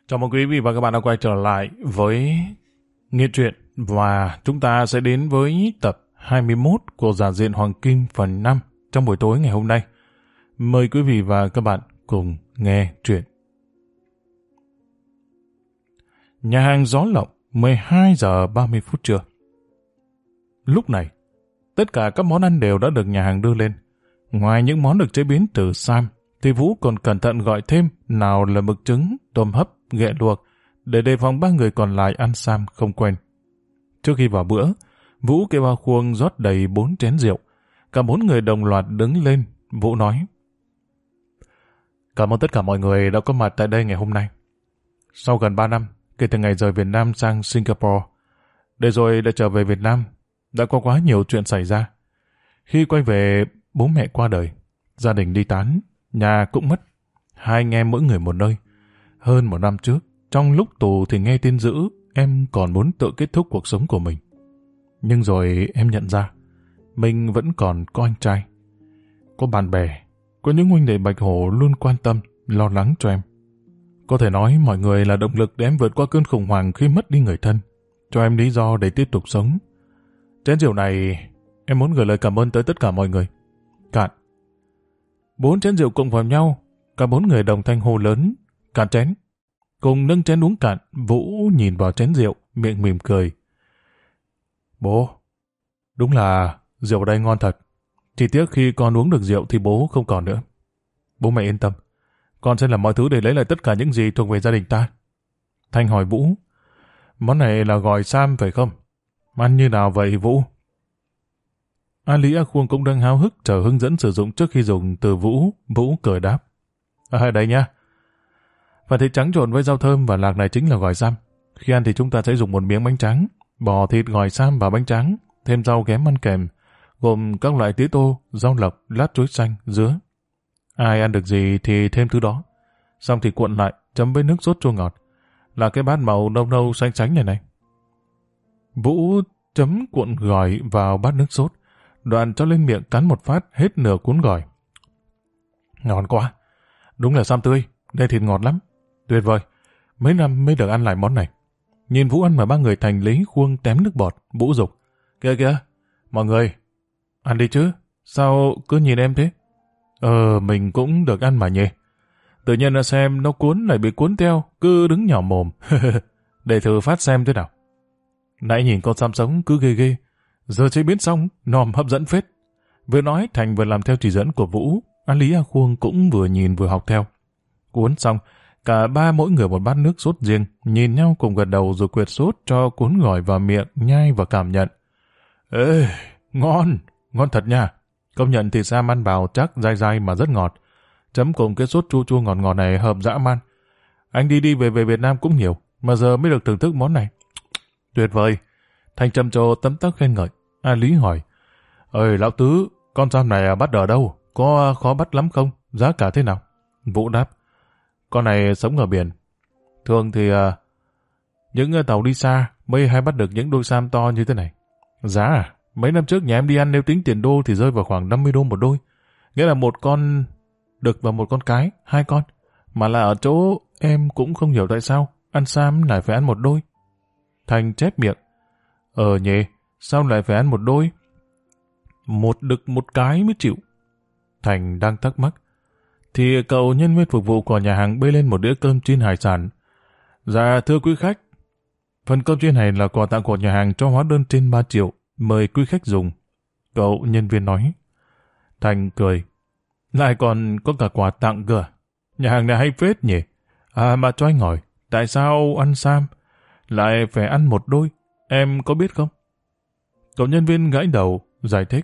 Chào mừng quý vị và các bạn đã quay trở lại với Nghe Truyện, và chúng ta sẽ đến với tập 21 của Giản Diện Hoàng Kim phần 5 trong buổi tối ngày hôm nay. Mời quý vị và các bạn cùng nghe truyện. Nhà hàng Gió Lộng, 12 giờ 30 phút trưa. Lúc này, tất cả các món ăn đều đã được nhà hàng đưa lên. Ngoài những món được chế biến từ Sam, thì Vũ còn cẩn thận gọi thêm nào là mực trứng, tôm hấp, ghẹ luộc, để đề phòng ba người còn lại ăn Sam không quen. Trước khi vào bữa, Vũ kêu A Khuông rót đầy 4 chén rượu. Cả 4 người đồng loạt đứng lên. Vũ nói: Cảm ơn tất cả mọi người đã có mặt tại đây ngày hôm nay. Sau gần 3 năm, kể từ ngày rời Việt Nam sang Singapore, để rồi đã trở về Việt Nam, đã có quá nhiều chuyện xảy ra. Khi quay về, bố mẹ qua đời, gia đình đi tán, nhà cũng mất. Hai anh em mỗi người một nơi. Hơn 1 năm trước, trong lúc tù thì nghe tin dữ, em còn muốn tự kết thúc cuộc sống của mình. Nhưng rồi em nhận ra, mình vẫn còn có anh trai, có bạn bè, có những huynh đệ Bạch Hổ luôn quan tâm, lo lắng cho em. Có thể nói mọi người là động lực để em vượt qua cơn khủng hoảng khi mất đi người thân, cho em lý do để tiếp tục sống. Chén rượu này, em muốn gửi lời cảm ơn tới tất cả mọi người. Cạn. 4 chén rượu cộng vào nhau, cả 4 người đồng thanh hô lớn: Cạn chén. Cùng nâng chén uống cạn. Vũ nhìn vào chén rượu, miệng mỉm cười. Bố, đúng là rượu ở đây ngon thật. Chỉ tiếc khi con uống được rượu thì bố không còn nữa. Bố mẹ yên tâm, con sẽ làm mọi thứ để lấy lại tất cả những gì thuộc về gia đình ta. Thanh hỏi Vũ: Món này là gỏi Sam phải không? Ăn như nào vậy Vũ? A Lý A Khuông cũng đang háo hức chờ hướng dẫn sử dụng trước khi dùng từ Vũ. Vũ cười đáp: Đây nha. Và thịt trắng trộn với rau thơm và lạc này chính là gỏi Sam. Khi ăn thì chúng ta sẽ dùng 1 miếng bánh tráng, bò, thịt, gỏi Sam và bánh tráng, thêm rau ghém ăn kèm, gồm các loại tía tô, rau lọc, lát chuối xanh, dứa. Ai ăn được gì thì thêm thứ đó. Xong thì cuộn lại, chấm với nước sốt chua ngọt, là cái bát màu nâu nâu xanh xanh này này. Vũ chấm cuộn gỏi vào bát nước sốt, đoạn cho lên miệng cắn một phát hết nửa cuốn gỏi. Ngon quá, đúng là Sam tươi, đây thịt ngọt lắm, tuyệt vời, mấy năm mới được ăn lại món này. Nhìn Vũ ăn mà ba người Thành, Lý, Khuông tém nước bọt. Vũ dục: Kìa kìa, mọi người, ăn đi chứ, sao cứ nhìn em thế? Mình cũng được ăn mà nhỉ. Tự nhiên là xem nó cuốn lại bị cuốn theo, cứ đứng nhỏ mồm. Để thử phát xem thế nào. Nãy nhìn con Sam sống cứ ghê ghê, giờ chế biến xong, nòm hấp dẫn phết. Vừa nói, Thành vừa làm theo chỉ dẫn của Vũ. An Lý A Khuông cũng vừa nhìn vừa học theo. Cuốn xong, cả ba mỗi người một bát nước sốt riêng, nhìn nhau cùng gật đầu rồi quệt sốt cho cuốn gỏi vào miệng, nhai và cảm nhận. Ê, ngon, ngon thật nha. Công nhận thịt Sam ăn vào chắc dai dai mà rất ngọt. Chấm cùng cái sốt chua chua ngọt ngọt này hợp dã man. Anh đi về Việt Nam cũng nhiều, mà giờ mới được thưởng thức món này. Tuyệt vời. Thành trầm trồ tấm tắc khen ngợi. A Lý hỏi: Lão Tứ, con Sam này bắt ở đâu? Có khó bắt lắm không? Giá cả thế nào? Vũ đáp: Con này sống ở biển. Thường thì những tàu đi xa mới hay bắt được những đôi Sam to như thế này. Giá à? Mấy năm trước nhà em đi ăn nếu tính tiền đô thì rơi vào khoảng 50 đô một đôi. Nghĩa là 1 con đực và 1 con cái, 2 con. Mà là ở chỗ em cũng không hiểu tại sao ăn Sam lại phải ăn 1 đôi. Thành chép miệng: Nhỉ, sao lại phải ăn 1 đôi? 1 đực 1 cái mới chịu. Thành đang thắc mắc thì cậu nhân viên phục vụ của nhà hàng bê lên một đĩa cơm chiên hải sản. Dạ thưa quý khách, phần cơm chiên này là quà tặng của nhà hàng cho hóa đơn trên 3 triệu. Mời quý khách dùng. Cậu nhân viên nói. Thành cười: Lại còn có cả quà tặng cơ. Nhà hàng này hay phết nhỉ. Mà cho anh hỏi, tại sao ăn Sam lại phải ăn 1 đôi? Em có biết không? Cậu nhân viên gãi đầu, giải thích.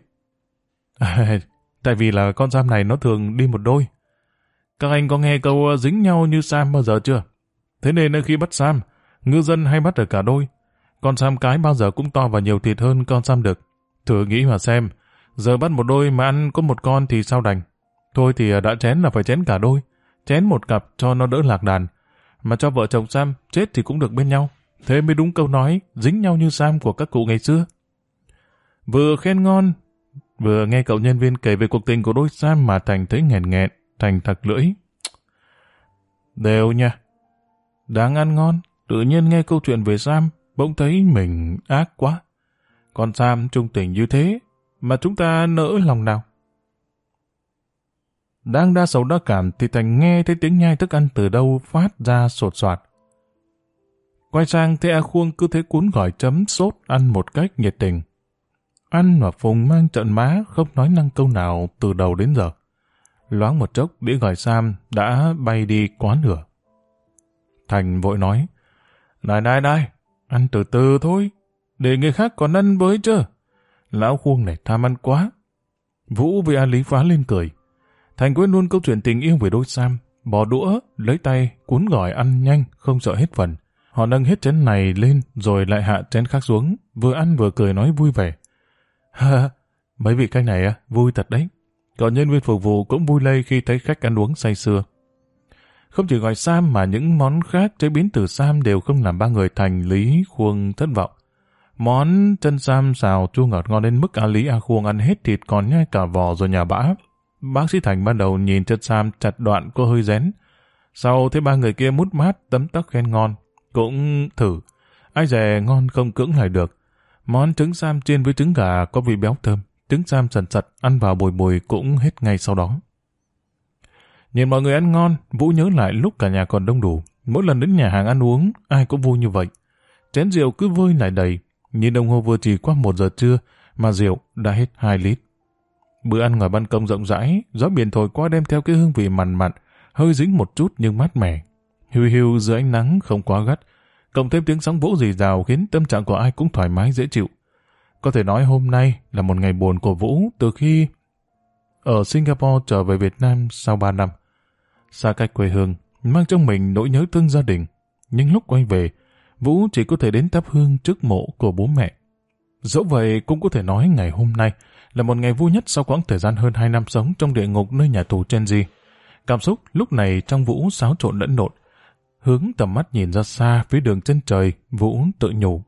Tại vì là con Sam này nó thường đi 1 đôi. Các anh có nghe câu dính nhau như Sam bao giờ chưa? Thế nên khi bắt Sam, ngư dân hay bắt ở cả đôi. Con Sam cái bao giờ cũng to và nhiều thịt hơn con Sam đực. Thử nghĩ mà xem, giờ bắt 1 đôi mà ăn có 1 con thì sao đành. Thôi thì đã chén là phải chén cả đôi. Chén 1 cặp cho nó đỡ lạc đàn. Mà cho vợ chồng Sam chết thì cũng được bên nhau. Thế mới đúng câu nói dính nhau như Sam của các cụ ngày xưa. Vừa khen ngon, vừa nghe cậu nhân viên kể về cuộc tình của đôi Sam mà Thành thấy nghẹn nghẹn. Thành thật lưỡi. Đều nha. Đang ăn ngon, tự nhiên nghe câu chuyện về Sam, bỗng thấy mình ác quá. Còn Sam trung tình như thế, mà chúng ta nỡ lòng nào? Đang đa sầu đa cảm thì Thành nghe thấy tiếng nhai thức ăn từ đâu phát ra sột soạt. Quay sang thấy A Khuông cứ thế cuốn gỏi chấm sốt ăn một cách nhiệt tình. Ăn mà Phùng mang trợn má không nói năng câu nào từ đầu đến giờ. Loáng một chốc đĩa gỏi Sam đã bay đi quá nửa. Thành vội nói, Này, ăn từ từ thôi, để người khác còn ăn với chứ. Lão Khuông này tham ăn quá. Vũ với A Lý phá lên cười. Thành quên luôn câu chuyện tình yêu về đôi Sam, bỏ đũa, lấy tay, cuốn gỏi ăn nhanh, không sợ hết phần. Họ nâng hết chén này lên rồi lại hạ chén khác xuống, vừa ăn vừa cười nói vui vẻ. Ha, mấy vị khách này vui thật đấy. Còn nhân viên phục vụ cũng vui lây khi thấy khách ăn uống say sưa. Không chỉ gọi Sam mà những món khác chế biến từ Sam đều không làm ba người Thành, Lý, Khuông thất vọng. Món chân Sam xào chua ngọt ngon đến mức A Lý A Khuông ăn hết thịt còn nhai cả vỏ rồi nhà bã. Bác sĩ Thành ban đầu nhìn chân Sam chặt đoạn có hơi rén. Sau thấy ba người kia mút mát tấm tắc khen ngon, cũng thử. Ai dè ngon không cưỡng lại được. Món trứng Sam chiên với trứng gà có vị béo thơm. Trứng Sam sần sật ăn vào bùi bùi cũng hết ngay sau đó. Nhìn mọi người ăn ngon, Vũ nhớ lại lúc cả nhà còn đông đủ. Mỗi lần đến nhà hàng ăn uống, ai cũng vui như vậy. Chén rượu cứ vơi lại đầy. Nhìn đồng hồ vừa chỉ qua 1 giờ trưa mà rượu đã hết 2 lít. Bữa ăn ngoài ban công rộng rãi, gió biển thổi qua đem theo cái hương vị mặn mặn, hơi dính một chút nhưng mát mẻ. Hiu hiu dưới ánh nắng không quá gắt, cộng thêm tiếng sóng vỗ rì rào khiến tâm trạng của ai cũng thoải mái dễ chịu. Có thể nói hôm nay là một ngày buồn của Vũ từ khi ở Singapore trở về Việt Nam sau 3 năm. Xa cách quê hương, mang trong mình nỗi nhớ thương gia đình. Nhưng lúc quay về, Vũ chỉ có thể đến thắp hương trước mộ của bố mẹ. Dẫu vậy cũng có thể nói ngày hôm nay là một ngày vui nhất sau quãng thời gian hơn 2 năm sống trong địa ngục nơi nhà tù Chenji. Cảm xúc lúc này trong Vũ xáo trộn lẫn lộn. Hướng tầm mắt nhìn ra xa phía đường chân trời, Vũ tự nhủ.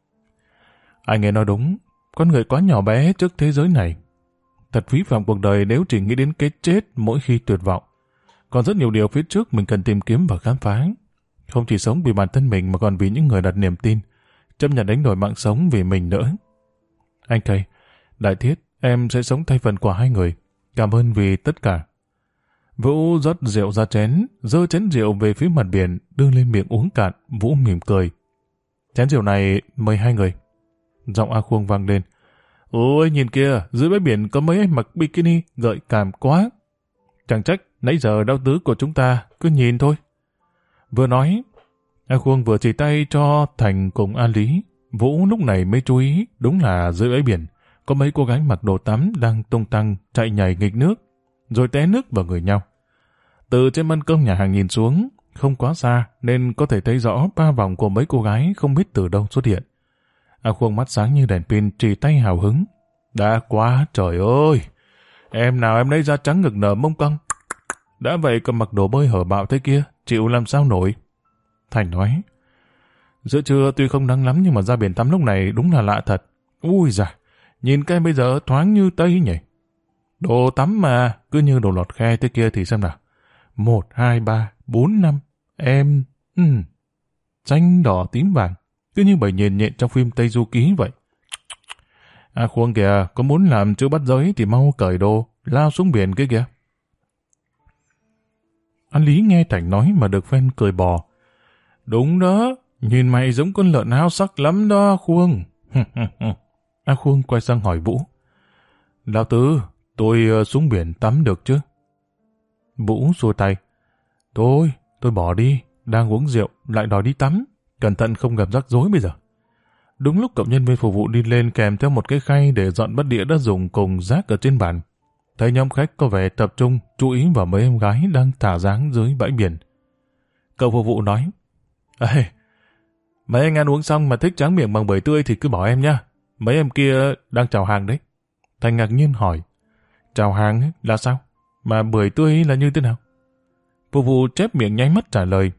Anh nghe nói đúng, con người quá nhỏ bé trước thế giới này. Thật phí phạm cuộc đời nếu chỉ nghĩ đến cái chết mỗi khi tuyệt vọng. Còn rất nhiều điều phía trước mình cần tìm kiếm và khám phá. Không chỉ sống vì bản thân mình mà còn vì những người đặt niềm tin, chấp nhận đánh đổi mạng sống vì mình nữa. Anh thầy, Đại Thiết, em sẽ sống thay phần của hai người. Cảm ơn vì tất cả. Vũ rót rượu ra chén, giơ chén rượu về phía mặt biển, đưa lên miệng uống cạn. Vũ mỉm cười. Chén rượu này mời hai người. Giọng A Khuông vang lên. Ôi nhìn kìa, dưới bãi biển có mấy em mặc bikini, gợi cảm quá. Chẳng trách, nãy giờ đau tứ của chúng ta, cứ nhìn thôi. Vừa nói, A Khuông vừa chỉ tay cho Thành cùng A Lý. Vũ lúc này mới chú ý, đúng là dưới bãi biển, có mấy cô gái mặc đồ tắm đang tung tăng, chạy nhảy nghịch nước, rồi té nước vào người nhau. Từ trên ban công nhà hàng nhìn xuống, không quá xa nên có thể thấy rõ 3 vòng của mấy cô gái không biết từ đâu xuất hiện. A Khuông mắt sáng như đèn pin, chỉ tay hào hứng. Đã quá trời ơi! Em nào em lấy da trắng ngực nở mông cong. Đã vậy còn mặc đồ bơi hở bạo thế kia, chịu làm sao nổi. Thành nói, giữa trưa tuy không nắng lắm nhưng mà ra biển tắm lúc này đúng là lạ thật. Ui giời, nhìn cái bây giờ thoáng như Tây nhỉ. Đồ tắm mà, cứ như đồ lọt khe thế kia thì xem nào. 1, 2, 3, 4, 5, em... xanh, đỏ, tím, vàng. Cứ như bầy nhện nhện trong phim Tây Du Ký vậy. A Khuông kìa, có muốn làm chữ bắt giới thì mau cởi đồ, lao xuống biển kia kìa. Anh Lý nghe Thành nói mà được phen cười bò. Đúng đó, nhìn mày giống con lợn hao sắc lắm đó, Khuông. A Khuông quay sang hỏi Vũ. Lão Tứ, tôi xuống biển tắm được chứ? Vũ xua tay. Tôi bỏ đi, đang uống rượu, lại đòi đi tắm. Cẩn thận không gặp rắc rối bây giờ. Đúng lúc cậu nhân viên phục vụ đi lên kèm theo một cái khay để dọn bát đĩa đã dùng cùng rác ở trên bàn. Thấy nhóm khách có vẻ tập trung, chú ý vào mấy em gái đang thả dáng dưới bãi biển. Cậu phục vụ nói, Ê, mấy anh ăn uống xong mà thích tráng miệng bằng bưởi tươi thì cứ bỏ em nha. Mấy em kia đang chào hàng đấy. Thành ngạc nhiên hỏi, chào hàng là sao? Mà bưởi tươi là như thế nào? Phục vụ chép miệng nháy mắt trả lời,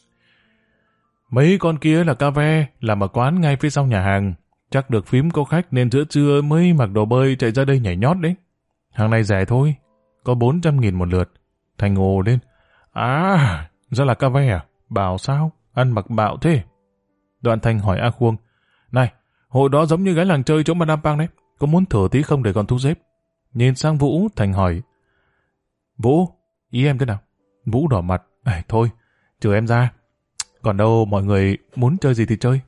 mấy con kia là cà ve, làm ở quán ngay phía sau nhà hàng. Chắc được phím có khách nên giữa trưa mới mặc đồ bơi chạy ra đây nhảy nhót đấy. Hàng này rẻ thôi, có 400.000 một lượt. Thành ồ lên. À, ra là cà ve à? Bảo sao? ăn mặc bạo thế? Đoạn Thành hỏi A Khuông. Này, hồi đó giống như gái làng chơi chỗ Madame Pang đấy, có muốn thử tí không để còn thu xếp? Nhìn sang Vũ, Thành hỏi. Vũ, ý em thế nào? Vũ đỏ mặt. Thôi, trừ em ra. Còn đâu mọi người muốn chơi gì thì chơi.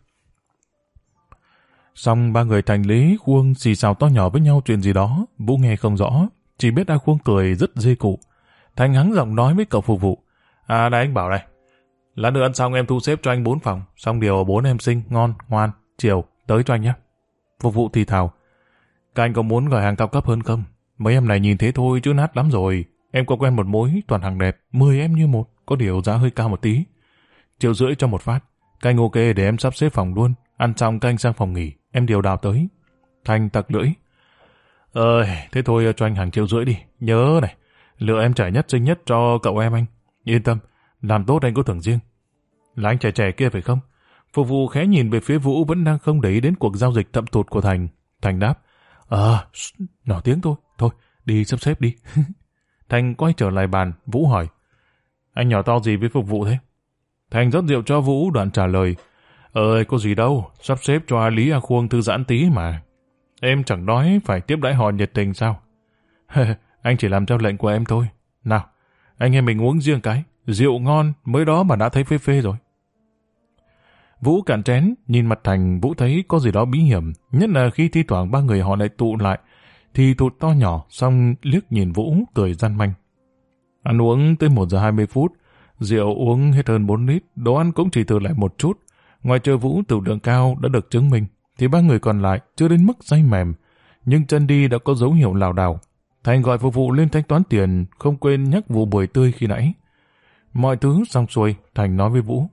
Xong ba người Thành, Lý, Khuông xì xào to nhỏ với nhau chuyện gì đó. Vũ nghe không rõ, chỉ biết A Khuông cười rất dê cụ. Thành hắng giọng nói với cậu phục vụ. À đây anh bảo này, lát nữa ăn xong em thu xếp cho anh 4 phòng, xong điều 4 em xinh, ngon, ngoan, chiều, tới cho anh nhé. Phục vụ thì thào. Các anh có muốn gọi hàng cao cấp hơn không? Mấy em này nhìn thế thôi chứ nát lắm rồi. Em có quen một mối toàn hàng đẹp, 10 em như một, có điều giá hơi cao một tí. 1,5 triệu cho một phát. Các anh ok để em sắp xếp phòng luôn. Ăn xong các anh sang phòng nghỉ, em điều đào tới. Thành tặc lưỡi. Thế thôi cho anh hàng 1,5 triệu đi. Nhớ này, lựa em trẻ nhất xinh nhất cho cậu em anh. Yên tâm, làm tốt anh có thưởng riêng. Là anh trẻ trẻ kia phải không? Phục vụ khẽ nhìn về phía Vũ vẫn đang không để ý đến cuộc giao dịch thậm thụt của Thành. Thành đáp. Nhỏ tiếng thôi. Thôi, đi sắp xếp đi. Thành quay trở lại bàn, Vũ hỏi. Anh nhỏ to gì với phục vụ thế? Thành rót rượu cho Vũ, đoạn trả lời. Có gì đâu, sắp xếp cho A Lý A Khuông thư giãn tí mà. Em chẳng nói phải tiếp đãi họ nhiệt tình sao? Anh chỉ làm theo lệnh của em thôi. Nào, anh em mình uống riêng cái. Rượu ngon, mới đó mà đã thấy phê phê rồi. Vũ cạn chén, nhìn mặt Thành, Vũ thấy có gì đó bí hiểm, nhất là khi thi thoảng ba người họ lại tụ lại, thì tụt to nhỏ, xong liếc nhìn Vũ, cười gian manh. Ăn uống tới 1 giờ 20 phút, rượu uống hết hơn 4 lít, đồ ăn cũng chỉ từ lại một chút. Ngoài chờ Vũ tiểu lượng cao đã được chứng minh, thì ba người còn lại chưa đến mức say mềm, nhưng chân đi đã có dấu hiệu lảo đảo. Thành gọi phục vụ lên thanh toán tiền, không quên nhắc vụ bưởi tươi khi nãy. Mọi thứ xong xuôi, Thành nói với Vũ.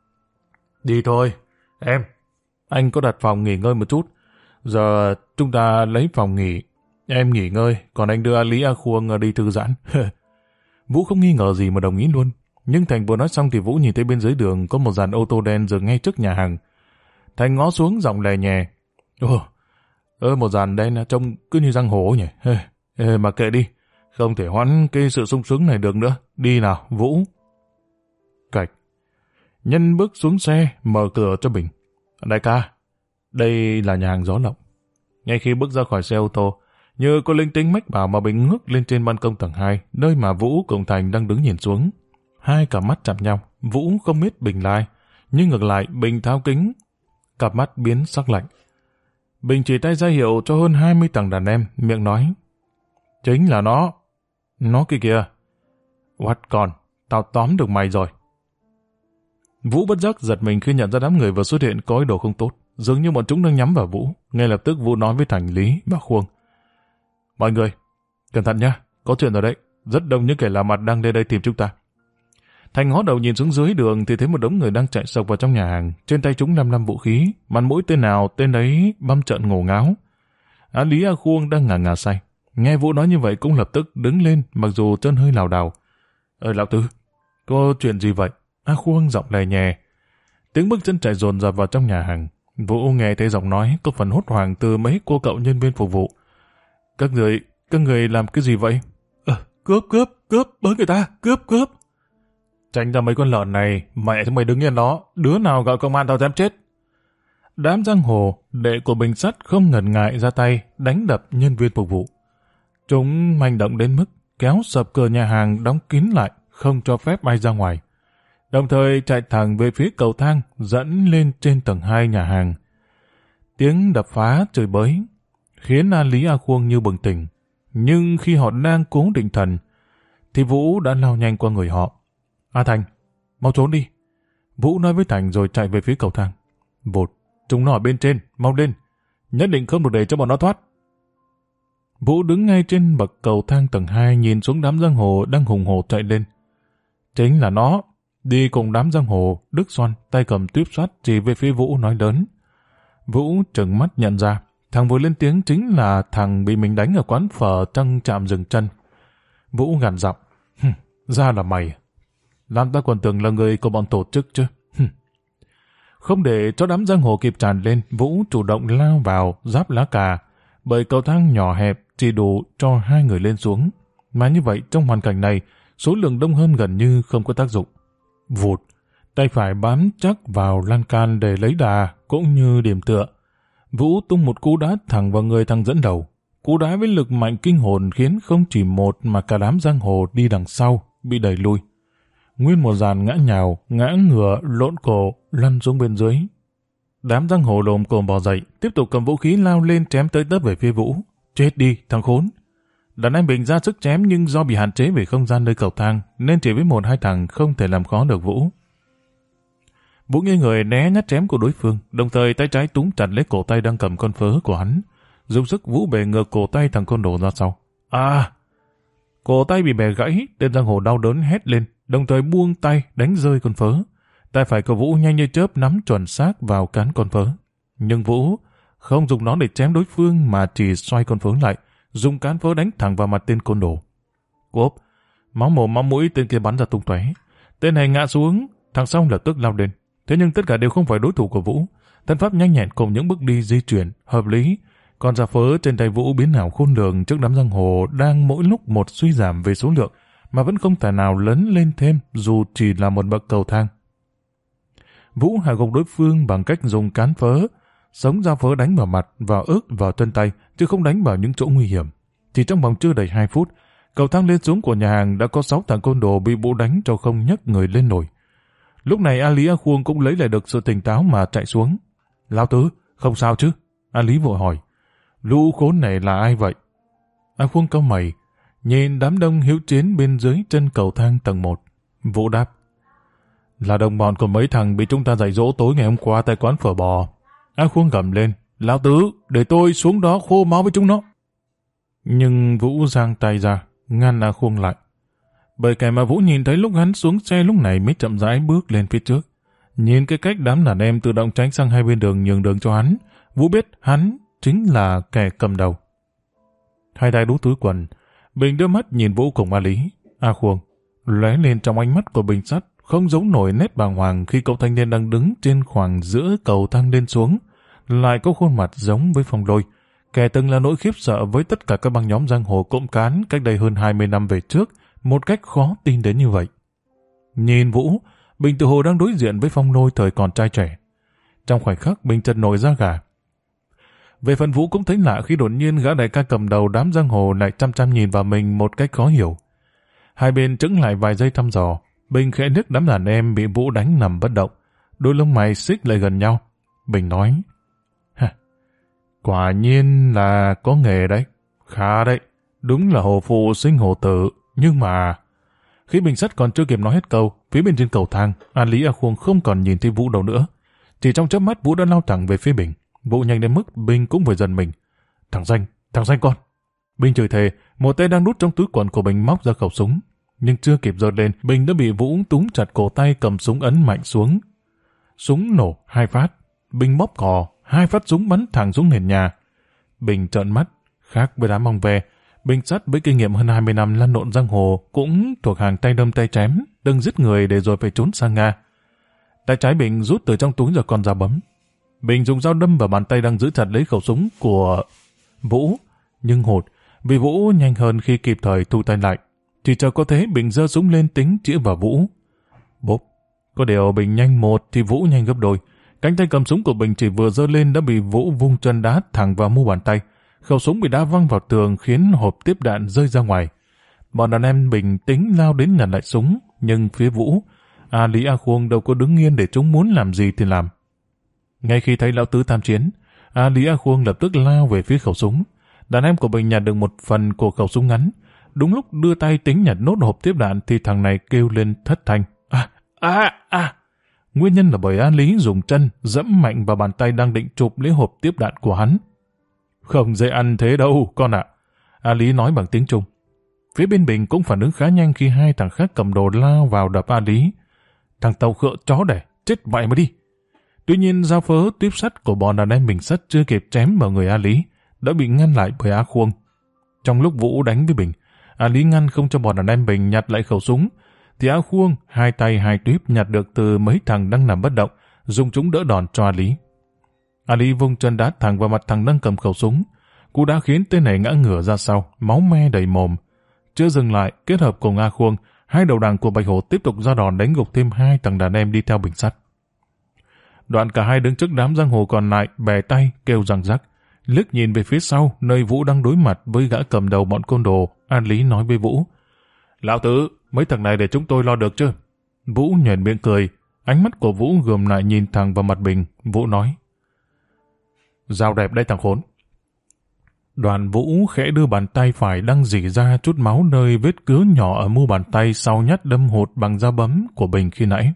Đi thôi, em. Anh có đặt phòng nghỉ ngơi một chút. Giờ chúng ta lấy phòng nghỉ. Em nghỉ ngơi, còn anh đưa A Lý A Khuông đi thư giãn. Vũ không nghi ngờ gì mà đồng ý luôn. Nhưng Thành vừa nói xong thì Vũ nhìn thấy bên dưới đường có một dàn ô tô đen dừng ngay trước nhà hàng. Thành ngó xuống giọng lè nhè. Một dàn đen trông cứ như giang hồ nhỉ. Mà kệ đi, không thể hoãn cái sự sung sướng này được nữa. Đi nào, Vũ. Cạch. Nhân bước xuống xe, mở cửa cho Bình. Đại ca, đây là nhà hàng Gió Lộng. Ngay khi bước ra khỏi xe ô tô, như có linh tính mách bảo mà Bình ngước lên trên ban công tầng 2, nơi mà Vũ cùng Thành đang đứng nhìn xuống. Hai cặp mắt chạm nhau, Vũ không biết Bình là ai, nhưng ngược lại Bình tháo kính, cặp mắt biến sắc lạnh. Bình chỉ tay ra hiệu cho hơn 20 thằng đàn em, miệng nói. Chính là nó kia kìa. Oát con, tao tóm được mày rồi. Vũ bất giác giật mình khi nhận ra đám người vừa xuất hiện có ý đồ không tốt, dường như bọn chúng đang nhắm vào Vũ. Ngay lập tức Vũ nói với Thành, Lý và Khuông. Mọi người, cẩn thận nhá, có chuyện rồi đấy, rất đông những kẻ lạ mặt đang lên đây tìm chúng ta. Thành ngó đầu nhìn xuống dưới đường thì thấy một đống người đang chạy sộc vào trong nhà hàng, trên tay chúng lăm vũ khí, mặt mũi tên nào tên ấy băm trợn ngổ ngáo. A Lý A Khuông đang ngà ngà say, nghe Vũ nói như vậy cũng lập tức đứng lên, mặc dù chân hơi lảo đảo. Lão Tứ, có chuyện gì vậy? A Khuông giọng lè nhè. Tiếng bước chân chạy dồn dập vào trong nhà hàng. Vũ nghe thấy giọng nói có phần hốt hoảng từ mấy cô cậu nhân viên phục vụ. Các người làm cái gì vậy? Cướp bới người ta, cướp. Tránh ra mấy con lợn này, mẹ chúng mày đứng yên đó, đứa nào gọi công an tao dám chết. Đám giang hồ, đệ của Bình Sắt không ngần ngại ra tay đánh đập nhân viên phục vụ. Chúng manh động đến mức kéo sập cửa nhà hàng đóng kín lại, không cho phép ai ra ngoài. Đồng thời chạy thẳng về phía cầu thang dẫn lên trên tầng 2 nhà hàng. Tiếng đập phá chửi bới khiến A Lý A Khuông như bừng tỉnh. Nhưng khi họ đang cố định thần thì Vũ đã lao nhanh qua người họ. A Thành, mau trốn đi. Vũ nói với Thành rồi chạy về phía cầu thang. Vụt, chúng nó ở bên trên, mau lên. Nhất định không được để cho bọn nó thoát. Vũ đứng ngay trên bậc cầu thang tầng 2 nhìn xuống đám giang hồ đang hùng hổ chạy lên. Chính là nó. Đi cùng đám giang hồ, Đức Xoan tay cầm tuyếp sắt chỉ về phía Vũ nói lớn. Vũ trừng mắt nhận ra, thằng vừa lên tiếng chính là thằng bị mình đánh ở quán phở trong trạm dừng chân. Vũ gằn giọng, ra là mày. Làm ta còn tưởng là người của bọn tổ chức chứ. Không để cho đám giang hồ kịp tràn lên, Vũ chủ động lao vào giáp lá cà, bởi cầu thang nhỏ hẹp chỉ đủ cho 2 người lên xuống. Mà như vậy trong hoàn cảnh này, số lượng đông hơn gần như không có tác dụng. Vụt, tay phải bám chắc vào lan can để lấy đà cũng như điểm tựa. Vũ tung một cú đá thẳng vào người thằng dẫn đầu. Cú đá với lực mạnh kinh hồn khiến không chỉ một mà cả đám giang hồ đi đằng sau bị đẩy lui. Nguyên một dàn ngã nhào, ngã ngửa, lộn cổ, lăn xuống bên dưới. Đám giang hồ lồm cồm bò dậy, tiếp tục cầm vũ khí lao lên chém tới tấp về phía Vũ. Chết đi, thằng khốn! Đàn anh Bình ra sức chém nhưng do bị hạn chế về không gian nơi cầu thang nên chỉ với 1-2 thằng không thể làm khó được Vũ. Vũ nghiêng người né nhát chém của đối phương, đồng thời tay trái túm chặt lấy cổ tay đang cầm con phớ của hắn. Dùng sức Vũ bẻ ngược cổ tay thằng côn đồ ra sau. Cổ tay bị bẻ gãy, tên giang hồ đau đớn hét lên, đồng thời buông tay đánh rơi con phớ. Tay phải của Vũ nhanh như chớp nắm chuẩn xác vào cán con phớ. Nhưng Vũ không dùng nó để chém đối phương mà chỉ xoay con phớ lại, dùng cán phớ đánh thẳng vào mặt tên côn đồ. Cốp, máu mồm máu mũi tên kia bắn ra tung tóe. Tên này ngã xuống, thằng sau lập tức lao lên. Thế nhưng tất cả đều không phải đối thủ của Vũ. Thân pháp nhanh nhẹn cùng những bước đi di chuyển hợp lý. Còn ra phớ trên tay Vũ biến ảo khôn lường trước đám giang hồ đang mỗi lúc một suy giảm về số lượng mà vẫn không thể nào lớn lên thêm dù chỉ là một bậc cầu thang. Vũ hạ gục đối phương bằng cách dùng cán phớ, sống ra phớ đánh vào mặt, vào ức, vào chân tay, chứ không đánh vào những chỗ nguy hiểm. Chỉ trong vòng chưa đầy 2 phút, cầu thang lên xuống của nhà hàng đã có 6 thằng côn đồ bị Vũ đánh cho không nhấc người lên nổi. Lúc này A Lý A Khuông cũng lấy lại được sự tỉnh táo mà chạy xuống. Lão Tứ, không sao chứ? A Lý vội hỏi. Lũ khốn này là ai vậy? A Khuông cau mày, nhìn đám đông hiếu chiến bên dưới chân cầu thang tầng 1. Vũ đáp. Là đồng bọn của mấy thằng bị chúng ta dạy dỗ tối ngày hôm qua tại quán phở bò. A Khuông gầm lên. Lão Tứ, để tôi xuống đó khô máu với chúng nó. Nhưng Vũ giang tay ra, ngăn A Khuông lại. Bởi kẻ mà Vũ nhìn thấy lúc hắn xuống xe lúc này mới chậm rãi bước lên phía trước. Nhìn cái cách đám đàn em tự động tránh sang hai bên đường nhường đường cho hắn, Vũ biết hắn chính là kẻ cầm đầu. Hai tay đút túi quần, Bình đưa mắt nhìn Vũ cùng A Lý. A Khuông lóe lên trong ánh mắt của Bình sắt, không giấu nổi nét bàng hoàng khi cậu thanh niên đang đứng trên khoảng giữa cầu thang lên xuống, lại có khuôn mặt giống với Phong Lôi, kẻ từng là nỗi khiếp sợ với tất cả các băng nhóm giang hồ cộng cán cách đây hơn 20 năm về trước, một cách khó tin đến như vậy. Nhìn Vũ, Bình tự hồ đang đối diện với Phong Lôi thời còn trai trẻ. Trong khoảnh khắc Bình chợt nổi da gà. Về phần Vũ cũng thấy lạ khi đột nhiên gã đại ca cầm đầu đám giang hồ lại chăm chăm nhìn vào mình một cách khó hiểu. Hai bên chững lại vài giây thăm dò, Bình khẽ nức đám đàn em bị Vũ đánh nằm bất động. Đôi lông mày xích lại gần nhau. Bình nói, quả nhiên là có nghề đấy. Khá đấy, đúng là hồ phụ sinh hồ tử. Nhưng mà... Khi Bình sắt còn chưa kịp nói hết câu, phía bên trên cầu thang, A Lý A Khuông không còn nhìn thấy Vũ đâu nữa. Chỉ trong chớp mắt Vũ đã lao thẳng về phía Bình. Vũ nhanh đến mức Bình cũng phải giật mình. Thằng danh con. Bình chửi thề, một tay đang đút trong túi quần của Bình móc ra khẩu súng. Nhưng chưa kịp giơ lên, Bình đã bị Vũ túm chặt cổ tay cầm súng ấn mạnh xuống. Súng nổ 2 phát. Bình bóp cò, 2 phát súng bắn thẳng xuống nền nhà. Bình trợn mắt, khác với đám ông về. Bình sắt với kinh nghiệm hơn 20 năm lăn lộn giang hồ cũng thuộc hàng tay đâm tay chém, đừng giết người để rồi phải trốn sang Nga. Tay trái Bình rút từ trong túi ra con dao bấm. Bình dùng dao đâm vào bàn tay đang giữ chặt lấy khẩu súng của Vũ, nhưng hụt vì Vũ nhanh hơn khi kịp thời thu tay lại. Chỉ chờ có thế Bình giơ súng lên tính chĩa vào Vũ. Bốp, có điều Bình nhanh một thì Vũ nhanh gấp đôi. Cánh tay cầm súng của Bình chỉ vừa giơ lên đã bị Vũ vung chân đá thẳng vào mu bàn tay. Khẩu súng bị đá văng vào tường khiến hộp tiếp đạn rơi ra ngoài. Bọn đàn em bình tĩnh lao đến nhặt lại súng, nhưng phía Vũ, A Lý A Khuông đâu có đứng yên để chúng muốn làm gì thì làm. Ngay khi thấy lão tứ tham chiến, A Lý A Khuông lập tức lao về phía khẩu súng. Đàn em của Bình nhặt được một phần của khẩu súng ngắn. Đúng lúc đưa tay tính nhặt nốt hộp tiếp đạn thì thằng này kêu lên thất thanh. Nguyên nhân là bởi A Lý dùng chân dẫm mạnh vào bàn tay đang định chụp lấy hộp tiếp đạn của hắn. Không dễ ăn thế đâu, con ạ. A Lý nói bằng tiếng Trung. Phía bên Bình cũng phản ứng khá nhanh khi hai thằng khác cầm đồ lao vào đập A Lý. Thằng tàu khựa chó đẻ, chết mẹ mà đi. Tuy nhiên dao phớ tuyếp sắt của bọn đàn em Bình sắt chưa kịp chém vào người A Lý, đã bị ngăn lại bởi A Khuông. Trong lúc Vũ đánh với Bình, A Lý ngăn không cho bọn đàn em Bình nhặt lại khẩu súng, thì A Khuông hai tay hai tuyếp nhặt được từ mấy thằng đang nằm bất động, dùng chúng đỡ đòn cho A Lý. A Lý vung chân đá thẳng vào mặt thằng đang cầm khẩu súng. Cú đá khiến tên này ngã ngửa ra sau, máu me đầy mồm. Chưa dừng lại, kết hợp cùng A Khuông, hai đầu đảng của Bạch Hổ tiếp tục ra đòn đánh gục thêm hai thằng đàn em đi theo Bình Sắt. Đoạn cả hai đứng trước đám giang hồ còn lại, bè tay kêu răng rắc. Liếc nhìn về phía sau, nơi Vũ đang đối mặt với gã cầm đầu bọn côn đồ, An Lý nói với Vũ: "Lão Tứ, mấy thằng này để chúng tôi lo được chứ?" Vũ nhoẻn miệng cười, ánh mắt của Vũ gườm lại nhìn thẳng vào mặt Bình. Vũ nói: "Dao đẹp đây thằng khốn." Đoàn Vũ khẽ đưa bàn tay phải đang rỉ ra chút máu nơi vết cứa nhỏ ở mu bàn tay sau nhát đâm hụt bằng dao bấm của Bình khi nãy.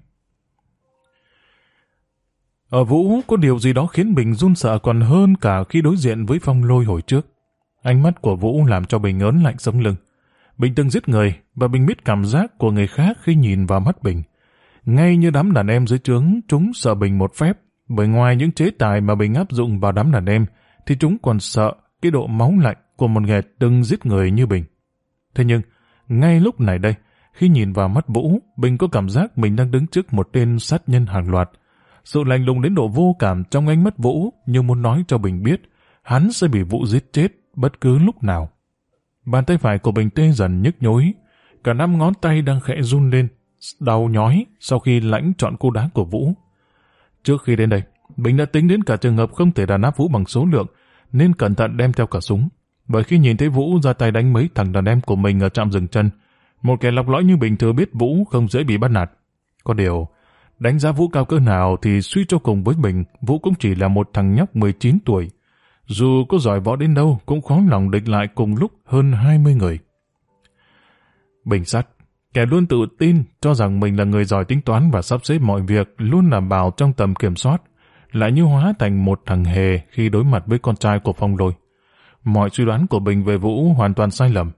Ở Vũ có điều gì đó khiến Bình run sợ còn hơn cả khi đối diện với Phong Lôi hồi trước. Ánh mắt của Vũ làm cho Bình ớn lạnh sống lưng. Bình từng giết người và Bình biết cảm giác của người khác khi nhìn vào mắt Bình. Ngay như đám đàn em dưới trướng, chúng sợ Bình một phép, bởi ngoài những chế tài mà Bình áp dụng vào đám đàn em, thì chúng còn sợ cái độ máu lạnh của một người từng giết người như Bình. Thế nhưng, ngay lúc này đây, khi nhìn vào mắt Vũ, Bình có cảm giác mình đang đứng trước một tên sát nhân hàng loạt. Sự lạnh lùng đến độ vô cảm trong ánh mắt Vũ như muốn nói cho Bình biết hắn sẽ bị Vũ giết chết bất cứ lúc nào. Bàn tay phải của Bình tê dần nhức nhối, cả 5 ngón tay đang khẽ run lên, đau nhói sau khi lãnh trọn cú đá của Vũ. Trước khi đến đây, Bình đã tính đến cả trường hợp không thể đàn áp Vũ bằng số lượng, nên cẩn thận đem theo cả súng. Bởi khi nhìn thấy Vũ ra tay đánh mấy thằng đàn em của mình ở trạm dừng chân, một kẻ lọc lõi như Bình thừa biết Vũ không dễ bị bắt nạt. Có điều, đánh giá Vũ cao cỡ nào thì suy cho cùng với Bình, Vũ cũng chỉ là một thằng nhóc 19 tuổi. Dù có giỏi võ đến đâu cũng khó lòng địch lại cùng lúc hơn 20 người. Bình Sắt, kẻ luôn tự tin cho rằng mình là người giỏi tính toán và sắp xếp mọi việc luôn đảm bảo trong tầm kiểm soát, lại như hóa thành một thằng hề khi đối mặt với con trai của Phong Lôi. Mọi suy đoán của Bình về Vũ hoàn toàn sai lầm.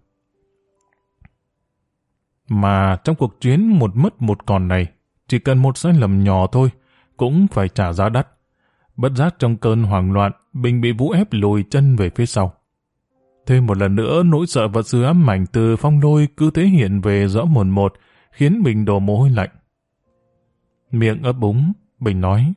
Mà trong cuộc chiến một mất một còn này, chỉ cần một sai lầm nhỏ thôi, cũng phải trả giá đắt. Bất giác trong cơn hoảng loạn, Bình bị Vũ ép lùi chân về phía sau. Thêm một lần nữa, nỗi sợ và sự ám ảnh từ Phong Lôi cứ thể hiện về rõ mồn một, khiến Bình đổ mồ hôi lạnh. Miệng ấp úng, Bình nói: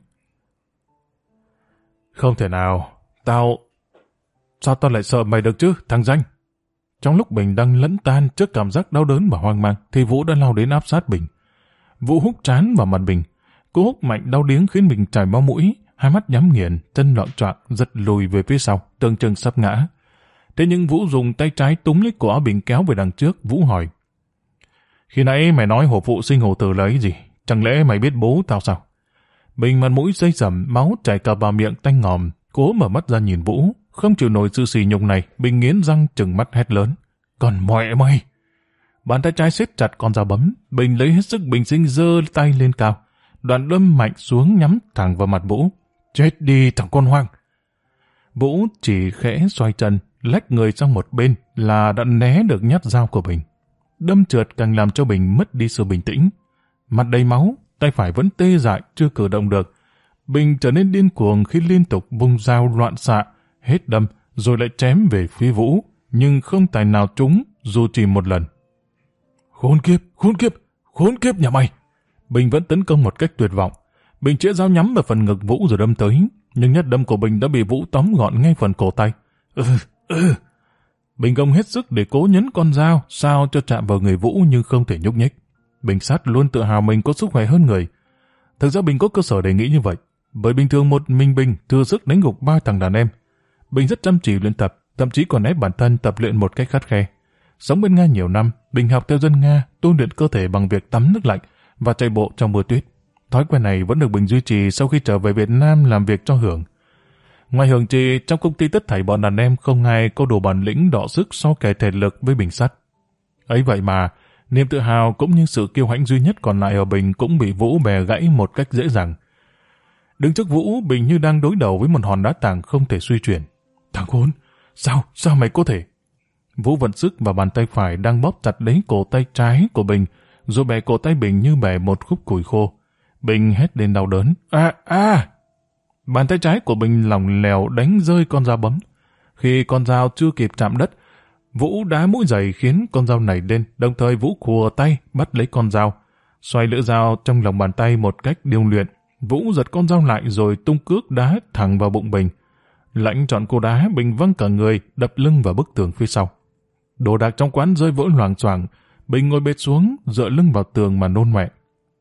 "Không thể nào, sao tao lại sợ mày được chứ, thằng danh?" Trong lúc Bình đang lẫn tan trước cảm giác đau đớn và hoang mang, thì Vũ đã lao đến áp sát Bình. Vũ húc trán vào mặt Bình. Cú húc mạnh đau điếng khiến Bình chảy máu mũi, hai mắt nhắm nghiền, chân loạng choạng giật lùi về phía sau, tưởng chừng sắp ngã. Thế nhưng Vũ dùng tay trái túm lấy cổ áo Bình kéo về đằng trước. Vũ hỏi: "Khi nãy mày nói hổ phụ sinh hổ tử là cái gì? Chẳng lẽ mày biết bố tao sao?" Bình mặt mũi xây sẩm, máu chảy cả vào miệng tanh ngòm, cố mở mắt ra nhìn Vũ. Không chịu nổi sự sỉ nhục này, Bình nghiến răng trừng mắt hét lớn: "Còn mẹ mày!" Bàn tay trái siết chặt con dao bấm, Bình lấy hết sức bình sinh giơ tay lên cao, đoạn đâm mạnh xuống nhắm thẳng vào mặt Vũ. "Chết đi thằng con hoang!" Vũ chỉ khẽ xoay chân, lách người sang một bên là đã né được nhát dao của Bình. Đâm trượt càng làm cho Bình mất đi sự bình tĩnh. Mặt đầy máu, tay phải vẫn tê dại chưa cử động được. Bình trở nên điên cuồng khi liên tục vung dao loạn xạ, hết đâm rồi lại chém về phía Vũ, nhưng không tài nào trúng dù chỉ một lần. Khốn kiếp nhà mày!" Bình vẫn tấn công một cách tuyệt vọng. Bình chĩa dao nhắm vào phần ngực Vũ rồi đâm tới, nhưng nhát đâm của Bình đã bị Vũ tóm gọn ngay phần cổ tay. Bình gồng hết sức để cố nhấn con dao sao cho chạm vào người Vũ nhưng không thể nhúc nhích. Bình Sắt luôn tự hào mình có sức khỏe hơn người. Thực ra Bình có cơ sở để nghĩ như vậy, bởi bình thường một mình Bình thừa sức đánh gục 3 thằng đàn em. Bình rất chăm chỉ luyện tập, thậm chí còn ép bản thân tập luyện một cách khắt khe. Sống bên Nga nhiều năm, Bình học theo dân Nga, tu luyện cơ thể bằng việc tắm nước lạnh và chạy bộ trong mưa tuyết. Thói quen này vẫn được Bình duy trì sau khi trở về Việt Nam làm việc cho Hưởng. Ngoài Hưởng thì trong công ty tất thảy bọn đàn em không ai có đủ bản lĩnh đọ sức so kè thể lực với Bình Sắt. Ấy vậy mà, niềm tự hào cũng như sự kiêu hãnh duy nhất còn lại ở Bình cũng bị Vũ bẻ gãy một cách dễ dàng. Đứng trước Vũ, Bình như đang đối đầu với một hòn đá tảng không thể suy chuyển. "Thằng khốn, sao mày có thể?" Vũ vận sức vào bàn tay phải đang bóp chặt lấy cổ tay trái của Bình, rồi bẻ cổ tay Bình như bẻ một khúc củi khô. Bình hét lên đau đớn: Bàn tay trái của Bình lỏng lẻo đánh rơi con dao bấm. Khi con dao chưa kịp chạm đất, Vũ đá mũi giày khiến con dao nảy lên, đồng thời Vũ khùa tay bắt lấy con dao. Xoay lưỡi dao trong lòng bàn tay một cách điêu luyện, Vũ giật con dao lại rồi tung cước đá thẳng vào bụng Bình. Lãnh trọn cô đá, Bình văng cả người, đập lưng vào bức tường phía sau. Đồ đạc trong quán rơi vỡ loảng xoảng. Bình ngồi bệt xuống, dựa lưng vào tường mà nôn mẹ.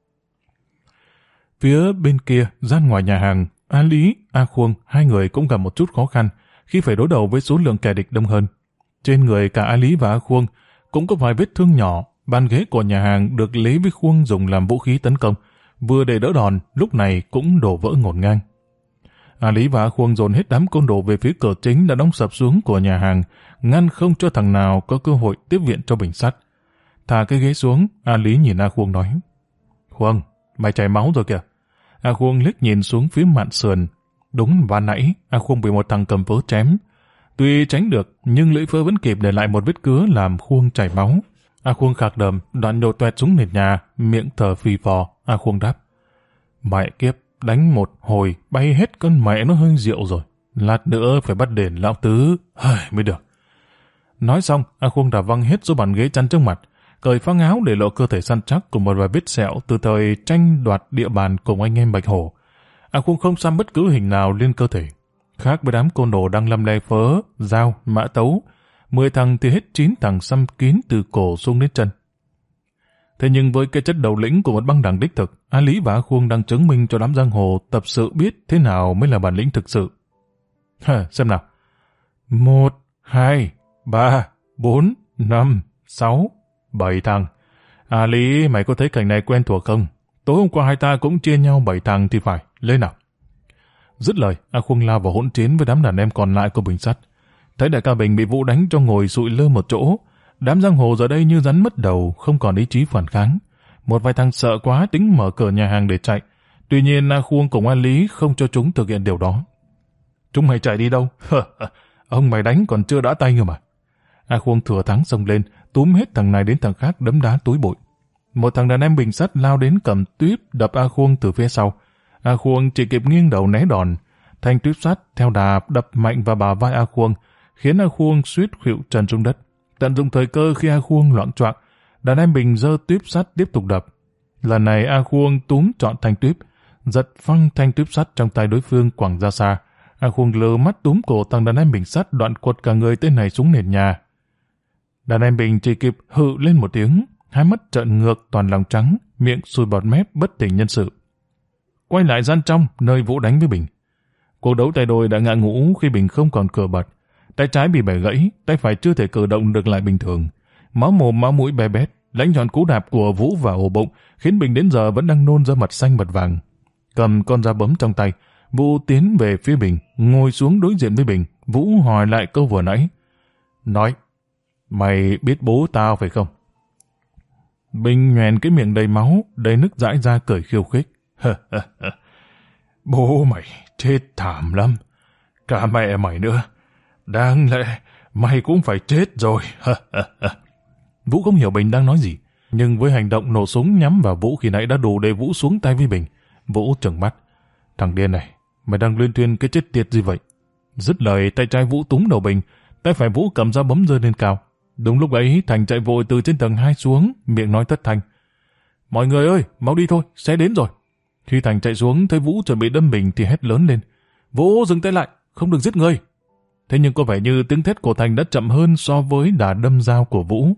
Phía bên kia, gian ngoài nhà hàng, A Lý, A Khuông, hai người cũng gặp một chút khó khăn khi phải đối đầu với số lượng kẻ địch đông hơn. Trên người cả A Lý và A Khuông cũng có vài vết thương nhỏ. Bàn ghế của nhà hàng được Lý với Khuông dùng làm vũ khí tấn công, vừa để đỡ đòn, lúc này cũng đổ vỡ ngổn ngang. A Lý và A Khuông dồn hết đám côn đồ về phía cửa chính đã đóng sập xuống của nhà hàng, ngăn không cho thằng nào có cơ hội tiếp viện cho bình sắt. Thả cái ghế xuống, A Lý nhìn A Khuông nói: Khuông, mày chảy máu rồi kìa. A Khuông liếc nhìn xuống phía mạn sườn. Đúng ban nãy, A Khuông bị một thằng cầm vớ chém. Tuy tránh được, nhưng lưỡi vớ vẫn kịp để lại một vết cứa làm Khuông chảy máu. A Khuông khạc đờm, đoạn nhổ toẹt xuống nền nhà, miệng thở phì phò. A Khuông đáp: Mẹ kiếp, đánh một hồi, bay hết cơn mẹ nó hơi rượu rồi. Lát nữa phải bắt đền lão tứ, mới được. Nói xong, A Khuông đã văng hết số bàn ghế chắn trước mặt, cởi phăng áo để lộ cơ thể săn chắc cùng một vài vết sẹo từ thời tranh đoạt địa bàn cùng anh em Bạch Hổ. A Khuông không xăm bất cứ hình nào lên cơ thể. Khác với đám côn đồ đang lăm le phớ, dao, mã tấu, 10 thằng thì hết 9 thằng xăm kín từ cổ xuống đến chân. Thế nhưng với cái chất đầu lĩnh của một băng đảng đích thực, A Lý và A Khuông đang chứng minh cho đám giang hồ tập sự biết thế nào mới là bản lĩnh thực sự. Xem nào. 1, 2, 3, 4, 5, 6, 7 thằng. A Lý, mày có thấy cảnh này quen thuộc không? Tối hôm qua hai ta cũng chia nhau 7 thằng thì phải. Lên nào. Dứt lời, A Khuông lao vào hỗn chiến với đám đàn em còn lại của Bình Sắt. Thấy đại ca Bình bị Vũ đánh cho ngồi sụi lơ một chỗ, đám giang hồ giờ đây như rắn mất đầu, không còn ý chí phản kháng. Một vài thằng sợ quá tính mở cửa nhà hàng để chạy. Tuy nhiên A Khuông cùng A Lý không cho chúng thực hiện điều đó. Chúng mày chạy đi đâu? Ông mày đánh còn chưa đã tay cơ mà. A Khuông thừa thắng xông lên, túm hết thằng này đến thằng khác đấm đá túi bụi. Một thằng đàn em Bình Sắt lao đến cầm tuyếp đập A Khuông từ phía sau. A Khuông chỉ kịp nghiêng đầu né đòn. Thanh tuyếp sắt theo đà đập mạnh vào bả vai A Khuông, khiến A Khuông suýt khuỵu trần xuống đất. Tận dụng thời cơ khi A Khuông loạng choạng, đàn em Bình giơ tuyếp sắt tiếp tục đập. Lần này A Khuông túm trọn thanh tuyếp, giật phăng thanh tuyếp sắt trong tay đối phương quẳng ra xa. A Khuông lờ mắt túm cổ thằng đàn em Bình Sắt, đoạn quật cả người tên này xuống nền nhà. Đàn em Bình chỉ kịp hự lên một tiếng, hai mắt trợn ngược toàn lòng trắng, miệng sùi bọt mép bất tỉnh nhân sự. Quay lại gian trong, nơi Vũ đánh với Bình. Cuộc đấu tay đôi đã ngã ngũ khi Bình không còn cờ bật. Tay trái bị bẻ gãy, tay phải chưa thể cử động được lại bình thường. Máu mồm máu mũi be bét, lãnh nhọn cú đạp của Vũ vào ổ bụng, khiến Bình đến giờ vẫn đang nôn ra mặt xanh mật vàng. Cầm con dao bấm trong tay, Vũ tiến về phía Bình, ngồi xuống đối diện với Bình. Vũ hỏi lại câu vừa nãy. Nói, mày biết bố tao phải không? Bình nhoèn cái miệng đầy máu, đầy nước dãi ra cười khiêu khích. Bố mày chết thảm lắm. Cả mẹ mày nữa. Đáng lẽ mày cũng phải chết rồi. Vũ không hiểu Bình đang nói gì, nhưng với hành động nổ súng nhắm vào Vũ khi nãy đã đủ để Vũ xuống tay với Bình. Vũ trừng mắt. Thằng điên này, mày đang luyên thuyên cái chết tiệt gì vậy? Dứt lời, tay trái Vũ túm đầu Bình, tay phải Vũ cầm dao bấm giơ lên cao. Đúng lúc ấy, Thành chạy vội từ trên tầng 2 xuống, miệng nói thất thanh. Mọi người ơi, mau đi thôi, xe đến rồi. Khi Thành chạy xuống, thấy Vũ chuẩn bị đâm Bình thì hét lớn lên. Vũ, dừng tay lại, không được giết người. Thế nhưng có vẻ như tiếng thét của Thành đã chậm hơn so với đà đâm dao của Vũ.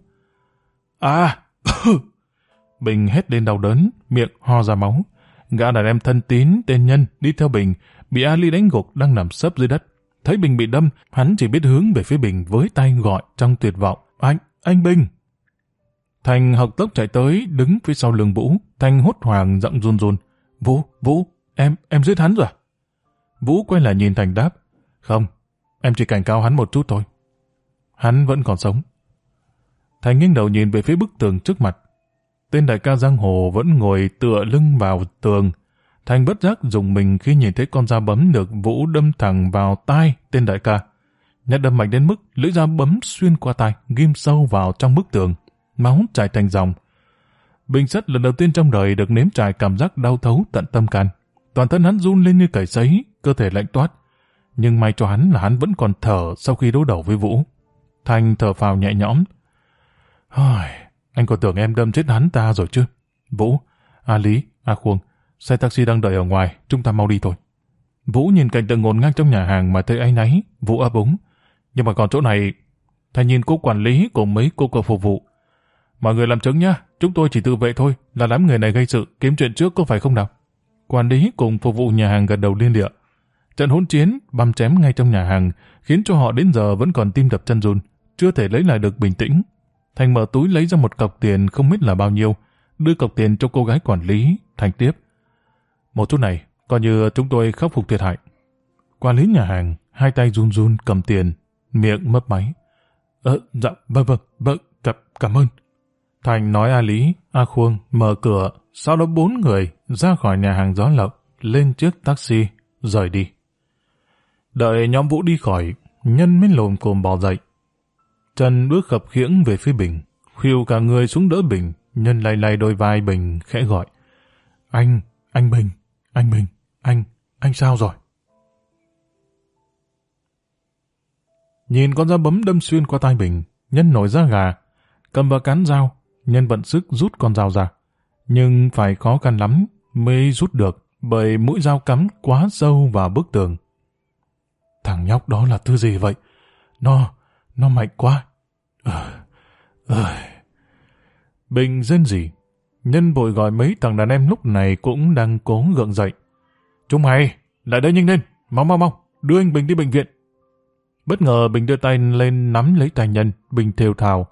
Bình hét lên đau đớn, miệng ho ra máu. Gã đàn em thân tín tên Nhân đi theo Bình, bị Ali đánh gục đang nằm sấp dưới đất. Thấy Bình bị đâm, hắn chỉ biết hướng về phía Bình với tay gọi trong tuyệt vọng. Anh Bình! Thành học tốc chạy tới, đứng phía sau lưng Vũ. Thành hốt hoảng giọng run run. Vũ, em giết hắn rồi à? Vũ quay lại nhìn Thành đáp. Không, em chỉ cảnh cáo hắn một chút thôi. Hắn vẫn còn sống. Thành nghiêng đầu nhìn về phía bức tường trước mặt. Tên đại ca giang hồ vẫn ngồi tựa lưng vào tường. Thành bất giác dùng mình khi nhìn thấy con dao bấm được Vũ đâm thẳng vào tai tên đại ca. Nhát đâm mạnh đến mức lưỡi dao bấm xuyên qua tai, ghim sâu vào trong bức tường. Máu chảy thành dòng. Bình Sắt lần đầu tiên trong đời được nếm trải cảm giác đau thấu tận tâm can. Toàn thân hắn run lên như cầy sấy, cơ thể lạnh toát. Nhưng may cho hắn là hắn vẫn còn thở sau khi đối đầu với Vũ. Thành thở phào nhẹ nhõm. Anh còn tưởng em đâm chết hắn ta rồi chứ. Vũ, A Lý, A Khuông, xe taxi đang đợi ở ngoài, chúng ta mau đi thôi. Vũ nhìn cảnh tượng ngổn ngang trong nhà hàng mà thấy áy náy. Vũ ấp úng. Nhưng mà còn chỗ này, Thành nhìn cô quản lý cùng mấy cô cậu phục vụ. Mọi người làm chứng nhá, chúng tôi chỉ tự vệ thôi, là đám người này gây sự, kiếm chuyện trước có phải không nào? Quản lý cùng phục vụ nhà hàng gật đầu liên địa. Trận hỗn chiến, băm chém ngay trong nhà hàng, khiến cho họ đến giờ vẫn còn tim đập chân run, chưa thể lấy lại được bình tĩnh. Thành mở túi lấy ra một cọc tiền không biết là bao nhiêu, đưa cọc tiền cho cô gái quản lý. Thành tiếp: một chút này, coi như chúng tôi khắc phục thiệt hại. Quản lý nhà hàng, hai tay run run cầm tiền, miệng mấp máy. Dạ, vâng, cảm ơn. Thành nói A Lý, A Khuông mở cửa, sau đó 4 người ra khỏi nhà hàng Gió Lộc, lên chiếc taxi, rời đi. Đợi nhóm Vũ đi khỏi, Nhân mới lồm cồm bò dậy. Trần bước khập khiễng về phía Bình, khuỵu cả người xuống đỡ Bình. Nhân lay lay đôi vai Bình khẽ gọi: anh Bình, anh sao rồi? Nhìn con dao bấm đâm xuyên qua tai Bình, Nhân nổi da gà, cầm vào cán dao. Nhân vận sức rút con dao ra, nhưng phải khó khăn lắm mới rút được, bởi mũi dao cắm quá sâu vào bức tường. Thằng nhóc đó là thứ gì vậy? Nó mạnh quá. Bình rên rỉ. Nhân vội gọi mấy thằng đàn em lúc này cũng đang cố gượng dậy. Chúng mày, lại đây nhanh lên, mau, đưa anh Bình đi bệnh viện. Bất ngờ Bình đưa tay lên nắm lấy tay Nhân. Bình thều thào: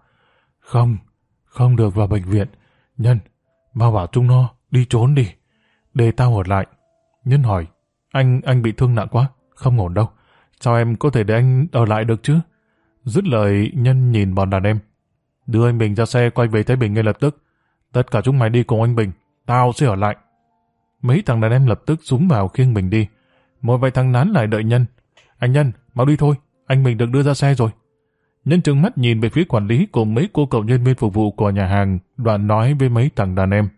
Không được vào bệnh viện. Nhân, mau bảo chúng nó đi trốn đi, để tao ở lại. Nhân hỏi: Anh bị thương nặng quá, không ổn đâu. Sao em có thể để anh ở lại được chứ? Dứt lời, Nhân nhìn bọn đàn em: Đưa anh Bình ra xe quay về Thái Bình ngay lập tức. Tất cả chúng mày đi cùng anh Bình, tao sẽ ở lại. Mấy thằng đàn em lập tức súng vào khiêng Bình đi. Một vài thằng nán lại đợi Nhân: Anh Nhân, mau đi thôi, anh Bình được đưa ra xe rồi. Nhân trừng mắt nhìn về phía quản lý cùng mấy cô cậu nhân viên phục vụ của nhà hàng, đoạn nói với mấy thằng đàn em: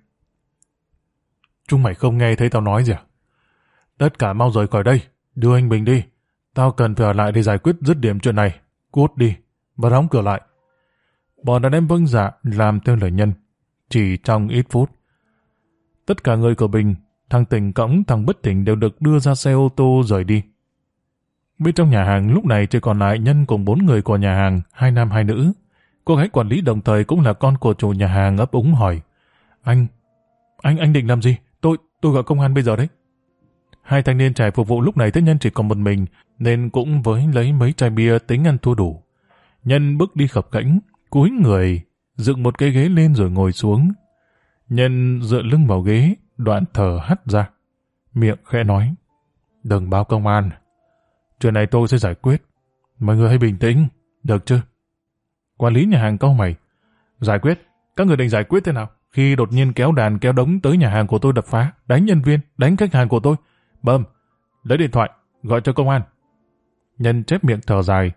Chúng mày không nghe thấy tao nói gì à? Tất cả mau rời khỏi đây, đưa anh Bình đi. Tao cần phải ở lại để giải quyết dứt điểm chuyện này. Cút đi, và đóng cửa lại. Bọn đàn em vâng dạ làm theo lời Nhân. Chỉ trong ít phút, tất cả người của Bình, thằng tỉnh cõng thằng bất tỉnh đều được đưa ra xe ô tô rời đi. Bên trong nhà hàng lúc này chỉ còn lại Nhân cùng 4 người của nhà hàng, 2 nam 2 nữ. Cô gái quản lý đồng thời cũng là con của chủ nhà hàng ấp úng hỏi: Anh định làm gì? Tôi gọi công an bây giờ đấy. Hai thanh niên trẻ phục vụ lúc này thấy Nhân chỉ còn một mình, nên cũng với lấy mấy chai bia tính ăn thua đủ. Nhân bước đi khập khẽnh, cúi người, dựng một cái ghế lên rồi ngồi xuống. Nhân dựa lưng vào ghế, đoạn thở hắt ra. Miệng khẽ nói: Đừng báo công an. Chuyện này tôi sẽ giải quyết. Mọi người hãy bình tĩnh, được chứ? Quản lý nhà hàng cau mày: Giải quyết? Các người định giải quyết thế nào? Khi đột nhiên kéo đàn kéo đống tới nhà hàng của tôi đập phá, đánh nhân viên, đánh khách hàng của tôi. Bơm, lấy điện thoại, gọi cho công an. Nhân chép miệng thở dài: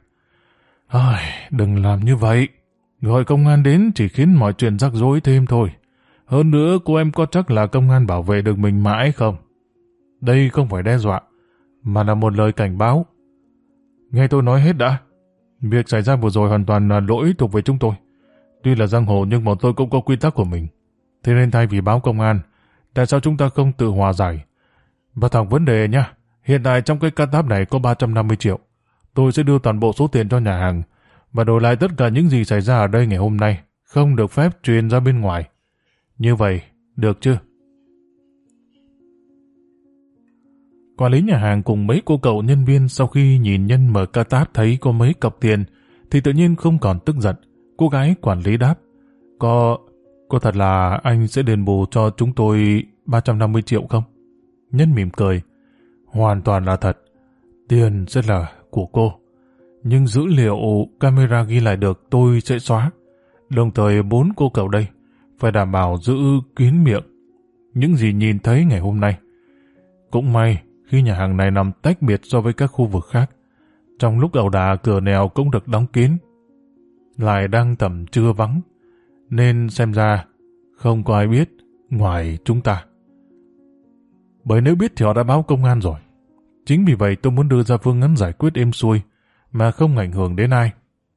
Đừng làm như vậy. Gọi công an đến chỉ khiến mọi chuyện rắc rối thêm thôi. Hơn nữa, cô em có chắc là công an bảo vệ được mình mãi không? Đây không phải đe dọa, mà là một lời cảnh báo. Nghe tôi nói hết đã. Việc xảy ra vừa rồi hoàn toàn là lỗi thuộc về chúng tôi. Tuy là giang hồ nhưng bọn tôi cũng có quy tắc của mình. Thế nên thay vì báo công an, tại sao chúng ta không tự hòa giải? Và thẳng vấn đề nha, hiện tại trong cái cắt táp này có 350 triệu. Tôi sẽ đưa toàn bộ số tiền cho nhà hàng, và đổi lại tất cả những gì xảy ra ở đây ngày hôm nay không được phép truyền ra bên ngoài. Như vậy, được chưa? Quản lý nhà hàng cùng mấy cô cậu nhân viên sau khi nhìn Nhân mở ca táp thấy có mấy cọc tiền thì tự nhiên không còn tức giận. Cô gái quản lý đáp: Có thật là anh sẽ đền bù cho chúng tôi 350 triệu không? Nhân mỉm cười: Hoàn toàn là thật. Tiền sẽ là của cô. Nhưng dữ liệu camera ghi lại được tôi sẽ xóa. Đồng thời 4 cô cậu đây phải đảm bảo giữ kín miệng những gì nhìn thấy ngày hôm nay. Cũng may khi nhà hàng này nằm tách biệt so với các khu vực khác. Trong lúc ẩu đả, cửa nẻo cũng được đóng kín. Lại đang tầm trưa vắng, nên xem ra không có ai biết ngoài chúng ta. Bởi nếu biết thì họ đã báo công an rồi. Chính vì vậy tôi muốn đưa ra phương án giải quyết êm xuôi mà không ảnh hưởng đến ai.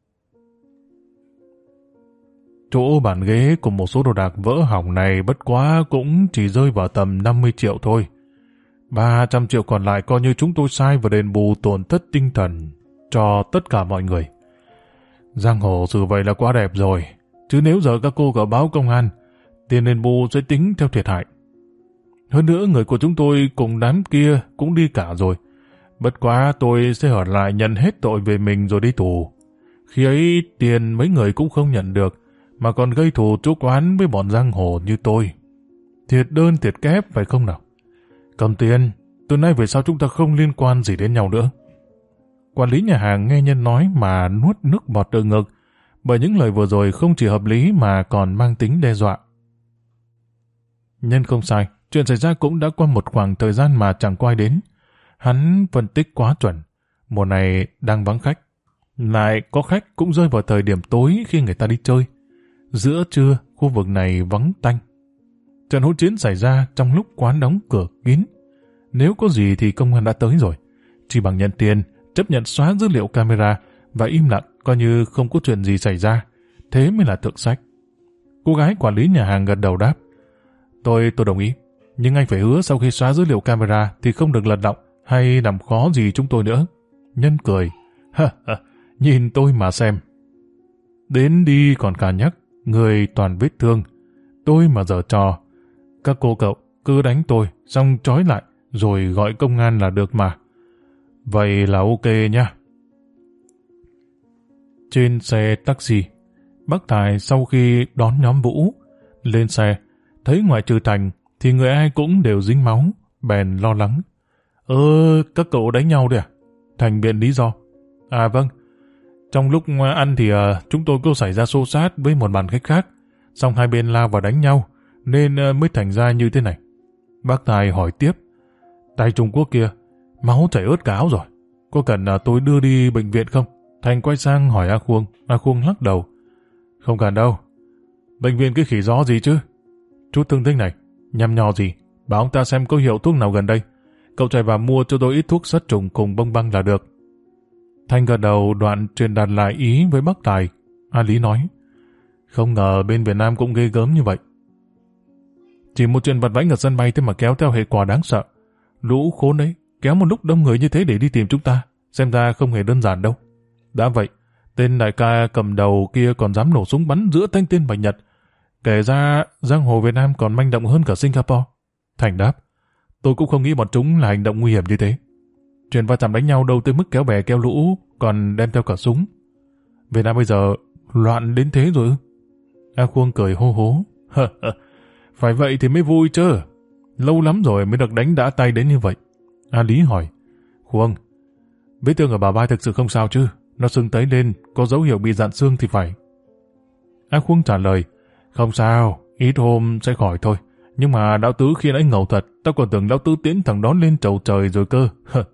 Chỗ bàn ghế cùng một số đồ đạc vỡ hỏng này bất quá cũng chỉ rơi vào tầm 50 triệu thôi. 300 triệu còn lại coi như chúng tôi sai và đền bù tổn thất tinh thần cho tất cả mọi người. Giang hồ xử vậy là quá đẹp rồi. Chứ nếu giờ các cô gọi báo công an, tiền đền bù sẽ tính theo thiệt hại. Hơn nữa người của chúng tôi cùng đám kia cũng đi cả rồi. Bất quá tôi sẽ ở lại nhận hết tội về mình rồi đi tù. Khi ấy tiền mấy người cũng không nhận được, mà còn gây thù chuốc oán với bọn giang hồ như tôi. Thiệt đơn thiệt kép phải không nào? Cầm tiền, từ nay về sau chúng ta không liên quan gì đến nhau nữa. Quản lý nhà hàng nghe Nhân nói mà nuốt nước bọt từ ngực, bởi những lời vừa rồi không chỉ hợp lý mà còn mang tính đe dọa. Nhân không sai, chuyện xảy ra cũng đã qua một khoảng thời gian mà chẳng có ai đến. Hắn phân tích quá chuẩn. Mùa này đang vắng khách. Lại có khách cũng rơi vào thời điểm tối khi người ta đi chơi. Giữa trưa, khu vực này vắng tanh. Trận hỗn chiến xảy ra trong lúc quán đóng cửa kín. Nếu có gì thì công an đã tới rồi. Chỉ bằng nhận tiền, chấp nhận xóa dữ liệu camera và im lặng coi như không có chuyện gì xảy ra. Thế mới là thượng sách. Cô gái quản lý nhà hàng gật đầu đáp. Tôi đồng ý. Nhưng anh phải hứa sau khi xóa dữ liệu camera thì không được lật lọng hay làm khó gì chúng tôi nữa. Nhân cười. Nhìn tôi mà xem. Đến đi còn cả nhắc, người toàn vết thương. Tôi mà giở trò. Các cô cậu cứ đánh tôi, xong trói lại, rồi gọi công an là được mà. Vậy là ok nha. Trên xe taxi, bác Tài sau khi đón nhóm Vũ lên xe, thấy ngoại trừ Thành thì người ai cũng đều dính máu, bèn lo lắng. Các cậu đánh nhau đấy à? Thành biện lý do. À vâng, trong lúc ăn thì chúng tôi có xảy ra xô xát với một bàn khách khác, xong hai bên lao vào đánh nhau, nên mới thành ra như thế này. Bác Tài hỏi tiếp. Tay Trung Quốc kia, máu chảy ướt cả áo rồi. Có cần tôi đưa đi bệnh viện không? Thành quay sang hỏi A Khuông. A Khuông lắc đầu. Không cần đâu. Bệnh viện cái khỉ gió gì chứ? Chút thương tích này, nhằm nhò gì? Bảo ông ta xem có hiệu thuốc nào gần đây. Cậu chạy vào mua cho tôi ít thuốc sát trùng cùng bông băng là được. Thành gật đầu đoạn truyền đạt lại ý với bác Tài. A Lý nói. Không ngờ bên Việt Nam cũng ghê gớm như vậy. Chỉ một chuyện vặt vãnh ở sân bay thế mà kéo theo hệ quả đáng sợ. Lũ khốn ấy, kéo một lúc đông người như thế để đi tìm chúng ta. Xem ra không hề đơn giản đâu. Đã vậy, tên đại ca cầm đầu kia còn dám nổ súng bắn giữa thanh tên Bạch Nhật. Kể ra, giang hồ Việt Nam còn manh động hơn cả Singapore. Thành đáp, tôi cũng không nghĩ bọn chúng là hành động nguy hiểm như thế. Chuyện va chạm đánh nhau đâu tới mức kéo bè kéo lũ, còn đem theo cả súng. Việt Nam bây giờ loạn đến thế rồi ư? A Khuông cười hô hố. Phải vậy thì mới vui chứ. Lâu lắm rồi mới được đánh đã tay đến như vậy. A Lý hỏi. Khuông, vết thương ở bả vai thực sự không sao chứ? Nó sưng tấy lên, có dấu hiệu bị dạn xương thì phải. A Khuông trả lời. Không sao, ít hôm sẽ khỏi thôi. Nhưng mà đạo tứ khi nãy ngầu thật, tao còn tưởng đạo tứ tiến thằng đó lên chầu trời rồi cơ.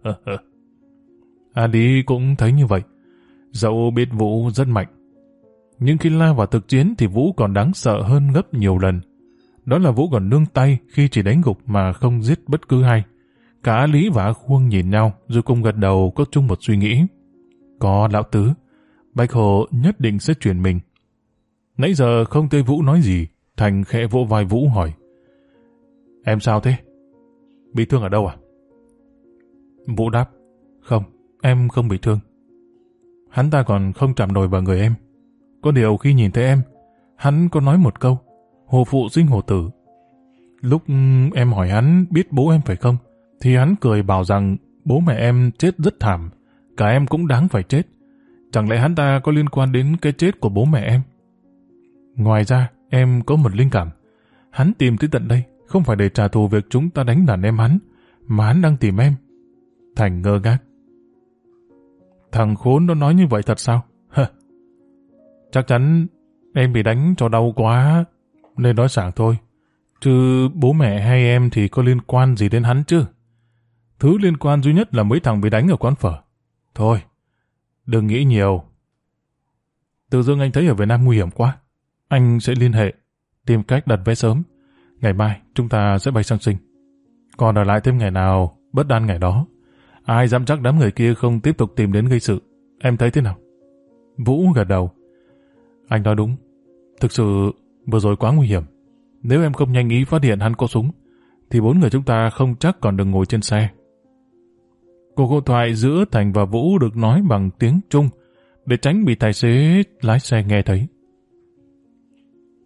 A Lý cũng thấy như vậy. Dẫu biết Vũ rất mạnh, nhưng khi lao vào thực chiến thì Vũ còn đáng sợ hơn gấp nhiều lần. Đó là Vũ còn nương tay khi chỉ đánh gục mà không giết bất cứ ai. Cả A Lý và A Khuông nhìn nhau rồi cùng gật đầu có chung một suy nghĩ. Có lão tứ, Bạch Hồ nhất định sẽ chuyển mình. Nãy giờ không thấy Vũ nói gì, Thành khẽ vỗ vai Vũ hỏi. Em sao thế? Bị thương ở đâu à? Vũ đáp. Không, em không bị thương. Hắn ta còn không chạm nổi vào người em. Có điều khi nhìn thấy em, hắn có nói một câu, hồ phụ sinh hồ tử. Lúc em hỏi hắn biết bố em phải không, thì hắn cười bảo rằng bố mẹ em chết rất thảm, cả em cũng đáng phải chết. Chẳng lẽ hắn ta có liên quan đến cái chết của bố mẹ em? Ngoài ra, em có một linh cảm. Hắn tìm tới tận đây, không phải để trả thù việc chúng ta đánh đàn em hắn, mà hắn đang tìm em. Thành ngơ ngác. Thằng khốn nó nói như vậy thật sao? Chắc chắn em bị đánh cho đau quá, nên nói sảng thôi. Chứ bố mẹ hay em thì có liên quan gì đến hắn chứ? Thứ liên quan duy nhất là mấy thằng bị đánh ở quán phở. Thôi, đừng nghĩ nhiều. Tự dưng anh thấy ở Việt Nam nguy hiểm quá. Anh sẽ liên hệ, tìm cách đặt vé sớm. Ngày mai chúng ta sẽ bay sang Sing. Còn ở lại thêm ngày nào, bất an ngày đó. Ai dám chắc đám người kia không tiếp tục tìm đến gây sự. Em thấy thế nào? Vũ gật đầu. Anh nói đúng. Thực sự vừa rồi quá nguy hiểm. Nếu em không nhanh ý phát hiện hắn có súng, thì 4 người chúng ta không chắc còn được ngồi trên xe. Cuộc hội thoại giữa Thành và Vũ được nói bằng tiếng Trung để tránh bị tài xế lái xe nghe thấy.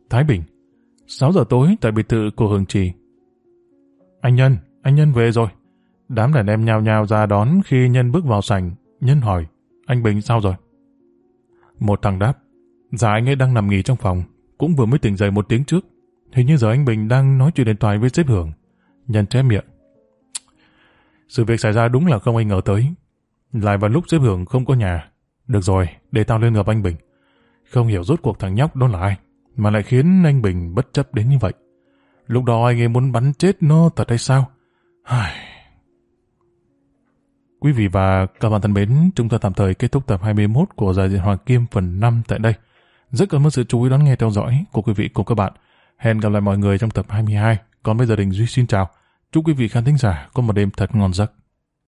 Thái Bình. 6 giờ tối tại biệt thự của Hường Trì. Anh Nhân về rồi. Đám đàn em nhao nhao ra đón khi Nhân bước vào sảnh. Nhân hỏi, anh Bình sao rồi? Một thằng đáp, dạ anh ấy đang nằm nghỉ trong phòng, cũng vừa mới tỉnh dậy 1 tiếng trước. Hình như giờ anh Bình đang nói chuyện điện thoại với sếp Hường. Nhân chép miệng. Sự việc xảy ra đúng là không ai ngờ tới. Lại vào lúc sếp Hường không có nhà. Được rồi, để tao lên gặp anh Bình. Không hiểu rốt cuộc thằng nhóc đó là ai, mà lại khiến anh Bình bất chấp đến như vậy. Lúc đó anh ấy muốn bắn chết nó thật hay sao? Quý vị và các bạn thân mến, chúng ta tạm thời kết thúc tập 21 của Giải Diện Hoàng Kim phần 5 tại đây. Rất cảm ơn sự chú ý đón nghe theo dõi của quý vị cùng các bạn. Hẹn gặp lại mọi người trong tập 22. Còn bây giờ Đình Duy xin chào. Chúc quý vị khán thính giả có một đêm thật ngon giấc.